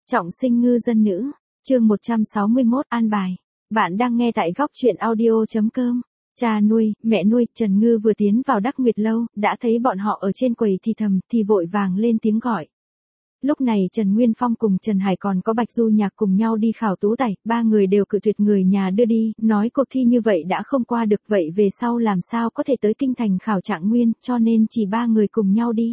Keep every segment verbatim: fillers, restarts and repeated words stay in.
Trọng sinh ngư dân nữ, chương một trăm sáu mươi mốt an bài. Bạn đang nghe tại góc truyện audio.com. Cha nuôi, mẹ nuôi, Trần Ngư vừa tiến vào Đắc Nguyệt Lâu, đã thấy bọn họ ở trên quầy thì thầm, thì vội vàng lên tiếng gọi. Lúc này Trần Nguyên Phong cùng Trần Hải còn có Bạch Du Nhạc cùng nhau đi khảo tú tài, ba người đều cự tuyệt người nhà đưa đi, nói cuộc thi như vậy đã không qua được, vậy về sau làm sao có thể tới kinh thành khảo trạng nguyên, cho nên chỉ ba người cùng nhau đi.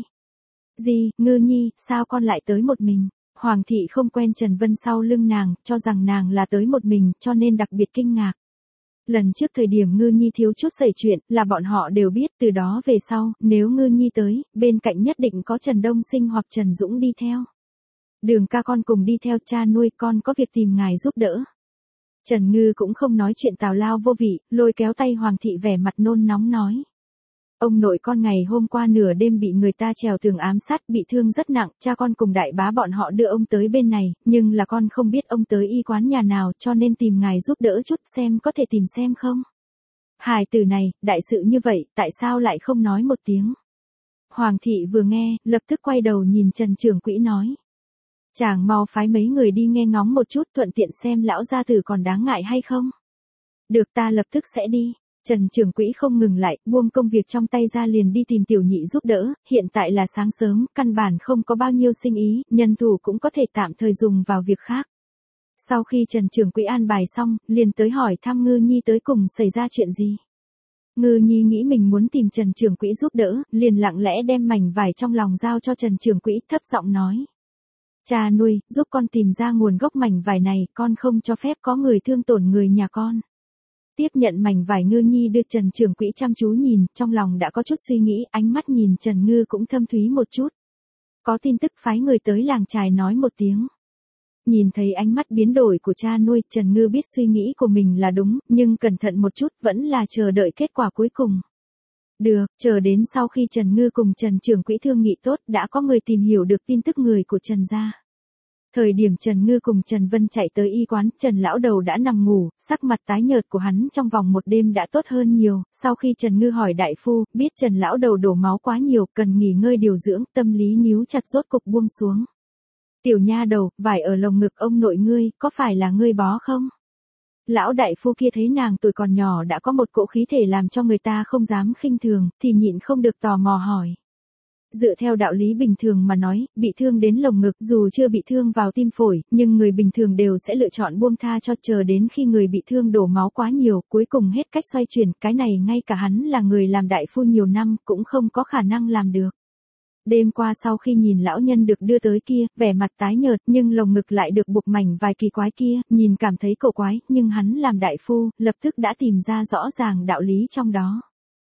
Gì, Ngư Nhi, sao con lại tới một mình? Hoàng thị không quen Trần Vân sau lưng nàng, cho rằng nàng là tới một mình, cho nên đặc biệt kinh ngạc. Lần trước thời điểm Ngư Nhi thiếu chút xảy chuyện, là bọn họ đều biết, từ đó về sau, nếu Ngư Nhi tới, bên cạnh nhất định có Trần Đông Sinh hoặc Trần Dũng đi theo. Đường ca con cùng đi theo, cha nuôi, con có việc tìm ngài giúp đỡ. Trần Ngư cũng không nói chuyện tào lao vô vị, lôi kéo tay Hoàng thị vẻ mặt nôn nóng nói. Ông nội con ngày hôm qua nửa đêm bị người ta trèo tường ám sát, bị thương rất nặng, cha con cùng đại bá bọn họ đưa ông tới bên này, nhưng là con không biết ông tới y quán nhà nào, cho nên tìm ngài giúp đỡ chút, xem có thể tìm xem không. Hài tử này, đại sự như vậy, tại sao lại không nói một tiếng? Hoàng thị vừa nghe, lập tức quay đầu nhìn Trần trưởng quỹ nói. Chàng mau phái mấy người đi nghe ngóng một chút, thuận tiện xem lão gia tử còn đáng ngại hay không. Được, ta lập tức sẽ đi. Trần trưởng quỹ không ngừng lại, buông công việc trong tay ra liền đi tìm tiểu nhị giúp đỡ, hiện tại là sáng sớm, căn bản không có bao nhiêu sinh ý, nhân thủ cũng có thể tạm thời dùng vào việc khác. Sau khi Trần trưởng quỹ an bài xong, liền tới hỏi thăm Ngư Nhi tới cùng xảy ra chuyện gì. Ngư Nhi nghĩ mình muốn tìm Trần trưởng quỹ giúp đỡ, liền lặng lẽ đem mảnh vải trong lòng giao cho Trần trưởng quỹ, thấp giọng nói. Cha nuôi, giúp con tìm ra nguồn gốc mảnh vải này, con không cho phép có người thương tổn người nhà con. Tiếp nhận mảnh vải, Ngư Nhi đưa Trần trưởng quỹ chăm chú nhìn, trong lòng đã có chút suy nghĩ, ánh mắt nhìn Trần Ngư cũng thâm thúy một chút. Có tin tức phái người tới làng trài nói một tiếng. Nhìn thấy ánh mắt biến đổi của cha nuôi, Trần Ngư biết suy nghĩ của mình là đúng, nhưng cẩn thận một chút vẫn là chờ đợi kết quả cuối cùng. Được, chờ đến sau khi Trần Ngư cùng Trần trưởng quỹ thương nghị tốt, đã có người tìm hiểu được tin tức người của Trần gia. Thời điểm Trần Ngư cùng Trần Vân chạy tới y quán, Trần lão đầu đã nằm ngủ, sắc mặt tái nhợt của hắn trong vòng một đêm đã tốt hơn nhiều, sau khi Trần Ngư hỏi đại phu, biết Trần lão đầu đổ máu quá nhiều, cần nghỉ ngơi điều dưỡng, tâm lý níu chặt rốt cục buông xuống. Tiểu nha đầu, vải ở lồng ngực ông nội ngươi, có phải là ngươi bó không? Lão đại phu kia thấy nàng tuổi còn nhỏ đã có một cỗ khí thể làm cho người ta không dám khinh thường, thì nhịn không được tò mò hỏi. Dựa theo đạo lý bình thường mà nói, bị thương đến lồng ngực dù chưa bị thương vào tim phổi, nhưng người bình thường đều sẽ lựa chọn buông tha cho, chờ đến khi người bị thương đổ máu quá nhiều, cuối cùng hết cách xoay chuyển, cái này ngay cả hắn là người làm đại phu nhiều năm, cũng không có khả năng làm được. Đêm qua sau khi nhìn lão nhân được đưa tới kia, vẻ mặt tái nhợt nhưng lồng ngực lại được buộc mảnh vài kỳ quái kia, nhìn cảm thấy cổ quái, nhưng hắn làm đại phu, lập tức đã tìm ra rõ ràng đạo lý trong đó.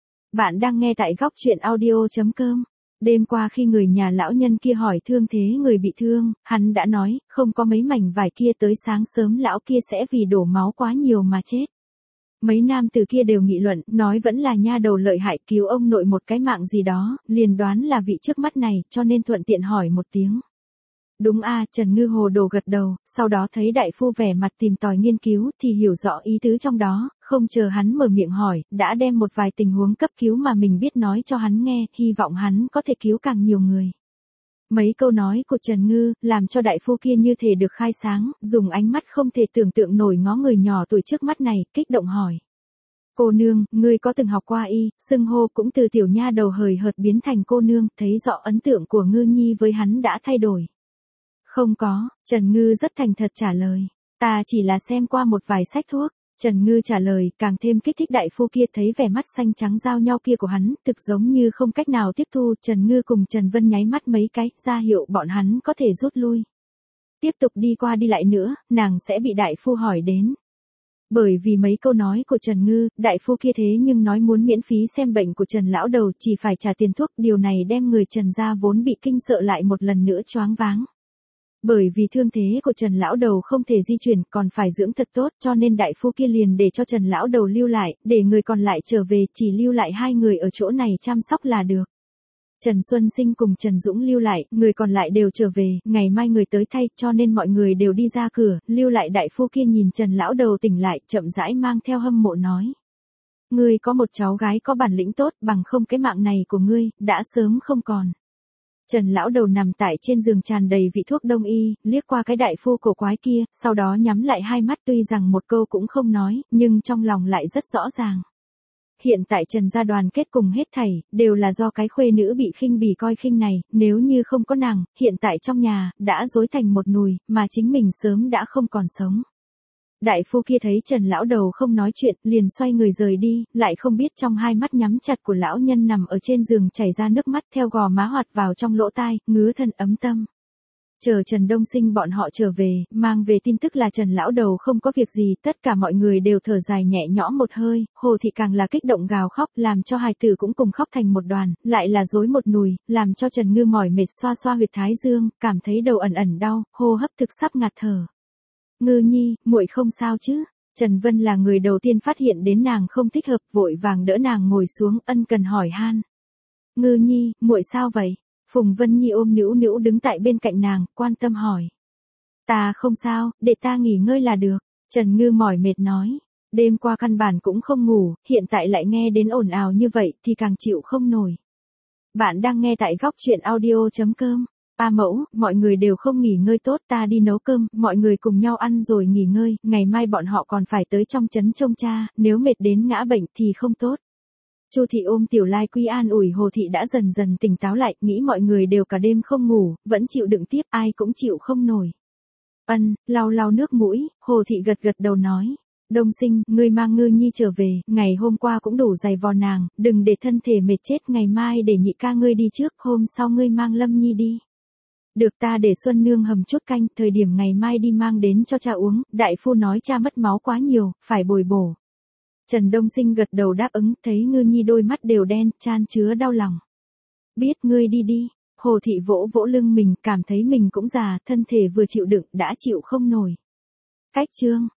Bạn đang nghe tại góc truyện audio.com. Đêm qua khi người nhà lão nhân kia hỏi thương thế người bị thương, hắn đã nói, không có mấy mảnh vải kia tới sáng sớm lão kia sẽ vì đổ máu quá nhiều mà chết. Mấy nam từ kia đều nghị luận, nói vẫn là nha đầu lợi hại cứu ông nội một cái mạng gì đó, liền đoán là vị trước mắt này, cho nên thuận tiện hỏi một tiếng. Đúng a, Trần Ngư hồ đồ gật đầu, sau đó thấy đại phu vẻ mặt tìm tòi nghiên cứu, thì hiểu rõ ý tứ trong đó, không chờ hắn mở miệng hỏi, đã đem một vài tình huống cấp cứu mà mình biết nói cho hắn nghe, hy vọng hắn có thể cứu càng nhiều người. Mấy câu nói của Trần Ngư, làm cho đại phu kia như thể được khai sáng, dùng ánh mắt không thể tưởng tượng nổi ngó người nhỏ tuổi trước mắt này, kích động hỏi. Cô nương, ngươi có từng học qua y, xưng hô cũng từ tiểu nha đầu hời hợt biến thành cô nương, thấy rõ ấn tượng của Ngư Nhi với hắn đã thay đổi. Không có, Trần Ngư rất thành thật trả lời. Ta chỉ là xem qua một vài sách thuốc. Trần Ngư trả lời, càng thêm kích thích đại phu kia, thấy vẻ mắt xanh trắng giao nhau kia của hắn, thực giống như không cách nào tiếp thu. Trần Ngư cùng Trần Vân nháy mắt mấy cái, ra hiệu bọn hắn có thể rút lui. Tiếp tục đi qua đi lại nữa, nàng sẽ bị đại phu hỏi đến. Bởi vì mấy câu nói của Trần Ngư, đại phu kia thế nhưng nói muốn miễn phí xem bệnh của Trần lão đầu, chỉ phải trả tiền thuốc, điều này đem người Trần gia vốn bị kinh sợ lại một lần nữa choáng váng. Bởi vì thương thế của Trần lão đầu không thể di chuyển, còn phải dưỡng thật tốt, cho nên đại phu kia liền để cho Trần lão đầu lưu lại, để người còn lại trở về, chỉ lưu lại hai người ở chỗ này chăm sóc là được. Trần Xuân Sinh cùng Trần Dũng lưu lại, người còn lại đều trở về, ngày mai người tới thay, cho nên mọi người đều đi ra cửa, lưu lại đại phu kia nhìn Trần lão đầu tỉnh lại, chậm rãi mang theo hâm mộ nói. Ngươi có một cháu gái có bản lĩnh tốt, bằng không cái mạng này của ngươi, đã sớm không còn. Trần lão đầu nằm tại trên giường tràn đầy vị thuốc đông y, liếc qua cái đại phu cổ quái kia, sau đó nhắm lại hai mắt tuy rằng một câu cũng không nói, nhưng trong lòng lại rất rõ ràng. Hiện tại Trần gia đoàn kết cùng hết thảy, đều là do cái khuê nữ bị khinh bỉ coi khinh này, nếu như không có nàng, hiện tại trong nhà, đã rối thành một nùi, mà chính mình sớm đã không còn sống. Đại phu kia thấy Trần lão đầu không nói chuyện, liền xoay người rời đi, lại không biết trong hai mắt nhắm chặt của lão nhân nằm ở trên giường chảy ra nước mắt theo gò má hoạt vào trong lỗ tai, ngứa thân ấm tâm. Chờ Trần Đông Sinh bọn họ trở về, mang về tin tức là Trần lão đầu không có việc gì, tất cả mọi người đều thở dài nhẹ nhõm một hơi, Hồ thị càng là kích động gào khóc, làm cho hài tử cũng cùng khóc thành một đoàn, lại là rối một nùi, làm cho Trần Ngư mỏi mệt xoa xoa huyệt thái dương, cảm thấy đầu ẩn ẩn đau, hô hấp thực sắp ngạt thở. Ngư nhi, muội không sao chứ? Trần Vân là người đầu tiên phát hiện đến nàng không thích hợp, vội vàng đỡ nàng ngồi xuống, ân cần hỏi han. Ngư nhi, muội sao vậy? Phùng Vân Nhi ôm Nữu Nữu đứng tại bên cạnh nàng, quan tâm hỏi. Ta không sao, để ta nghỉ ngơi là được. Trần Ngư mỏi mệt nói. Đêm qua căn bản cũng không ngủ, hiện tại lại nghe đến ồn ào như vậy thì càng chịu không nổi. Bạn đang nghe tại góc truyện audio.com. A mẫu, mọi người đều không nghỉ ngơi tốt, ta đi nấu cơm, mọi người cùng nhau ăn rồi nghỉ ngơi, ngày mai bọn họ còn phải tới trong trấn trông cha, nếu mệt đến ngã bệnh thì không tốt. Chu thị ôm Tiểu Lai Quy an ủi. Hồ thị đã dần dần tỉnh táo lại, nghĩ mọi người đều cả đêm không ngủ, vẫn chịu đựng tiếp, ai cũng chịu không nổi. Ân, lau lau nước mũi, Hồ thị gật gật đầu nói. Đông Sinh, ngươi mang Ngư nhi trở về, ngày hôm qua cũng đủ dày vò nàng, đừng để thân thể mệt chết, ngày mai để nhị ca ngươi đi trước, hôm sau ngươi mang Lâm nhi đi. Được, ta để Xuân Nương hầm chút canh, thời điểm ngày mai đi mang đến cho cha uống, đại phu nói cha mất máu quá nhiều, phải bồi bổ. Trần Đông Sinh gật đầu đáp ứng, thấy Ngư nhi đôi mắt đều đen, chan chứa đau lòng. Biết, ngươi đi đi. Hồ thị vỗ vỗ lưng mình, cảm thấy mình cũng già, thân thể vừa chịu đựng, đã chịu không nổi. Cách chương